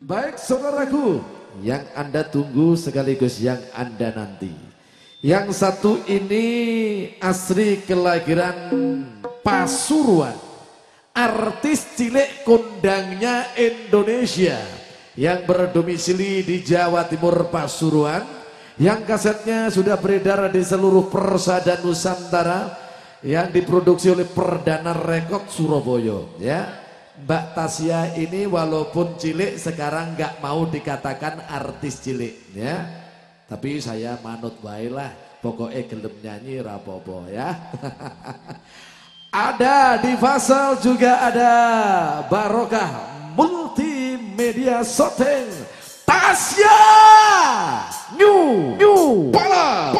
Baik saudaraku, yang Anda tunggu sekaligus yang Anda nanti. Yang satu ini asli kelahiran Pasuruan, artis cilik kondangnya Indonesia yang berdomisili di Jawa Timur Pasuruan, yang kasetnya sudah beredar di seluruh persada Nusantara, yang diproduksi oleh Perdana Rekod Surabaya, ya. Mbak Tasya ini walaupun cilik sekarang nggak mau dikatakan artis cilik, ya. Tapi saya manut wae lah, pokoknya gelem nyanyi rapopo, ya. Ada di Fasal juga ada Barokah Multimedia Shooting, Tasya New Pala.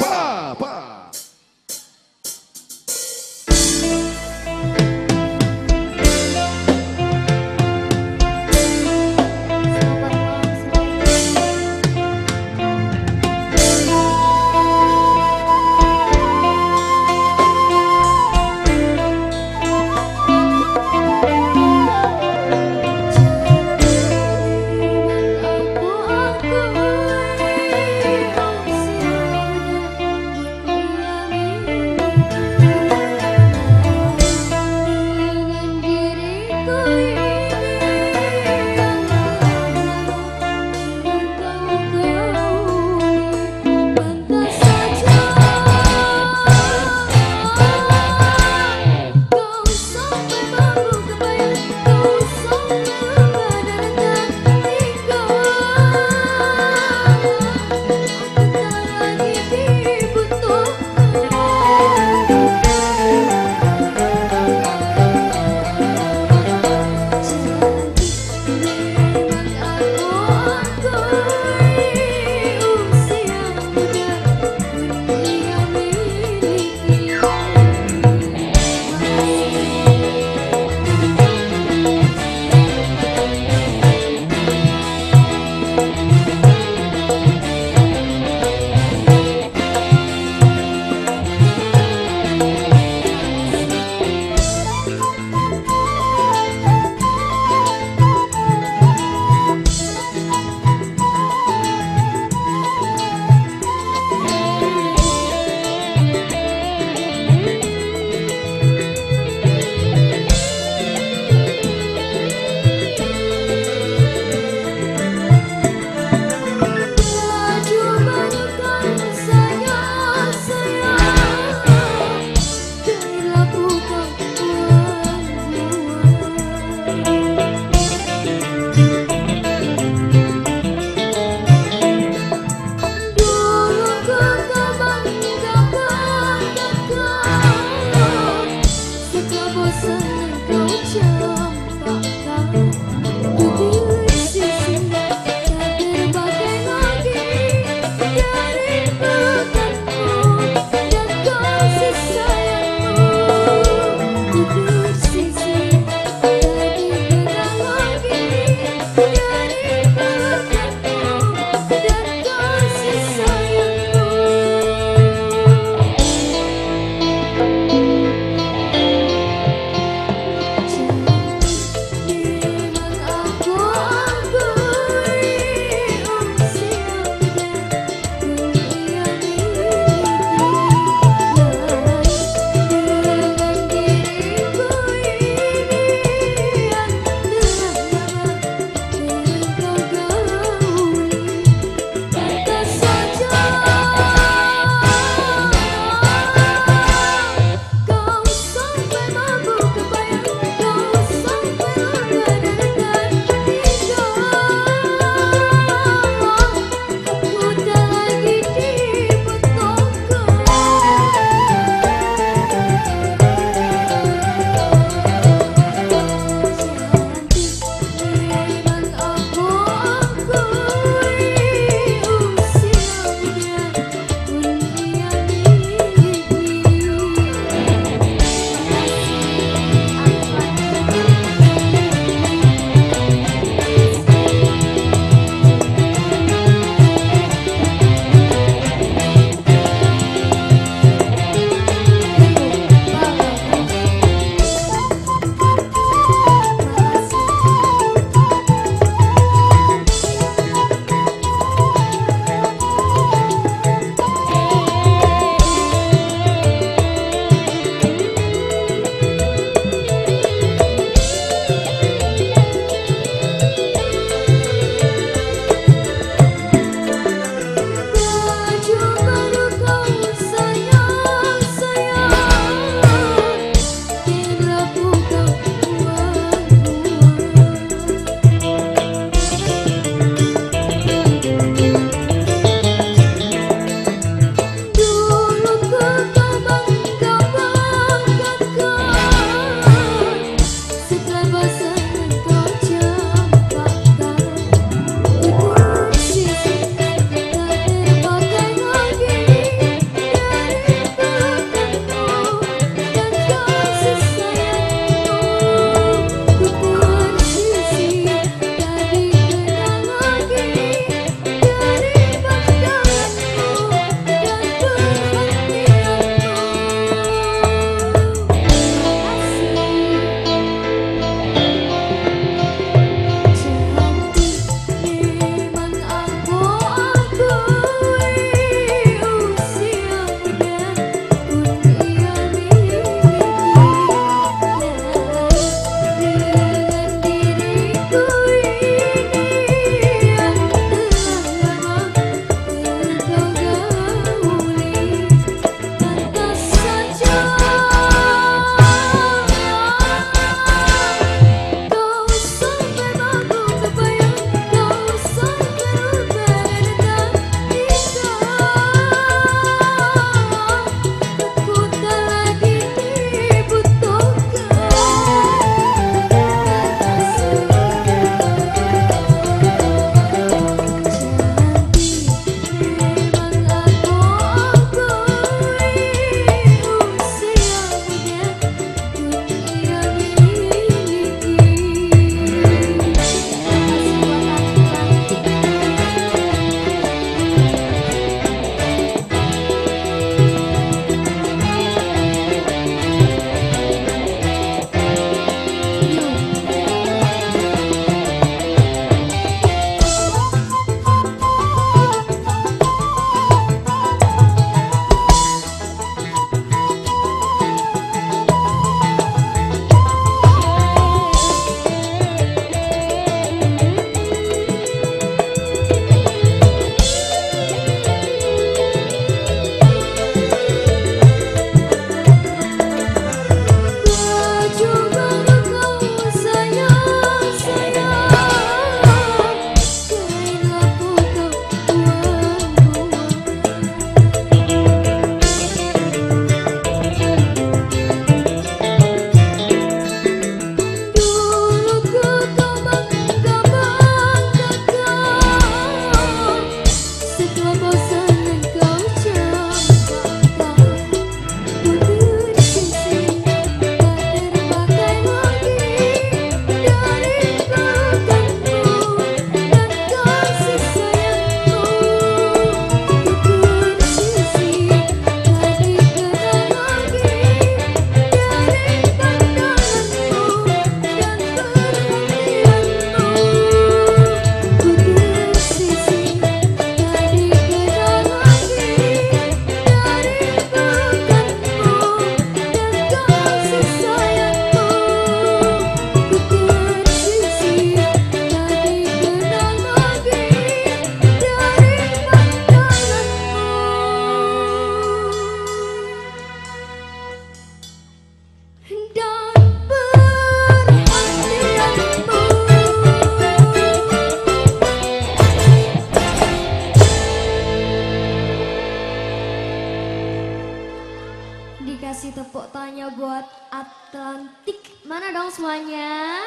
kasih tepuk tangannya buat Atlantik. Mana dong semuanya?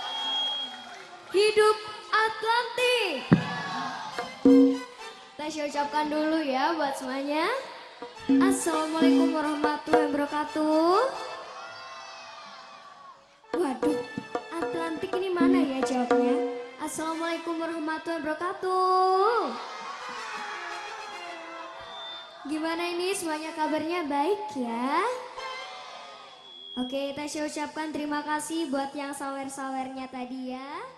Hidup Atlantik. Saya ucapkan dulu ya buat semuanya. Assalamualaikum warahmatullahi wabarakatuh. Waduh, Atlantik ini mana ya jawabnya? Assalamualaikum warahmatullahi wabarakatuh. Gimana ini semuanya kabarnya baik ya? Oke, Tasya ucapkan terima kasih buat yang sawer-sawernya tadi ya.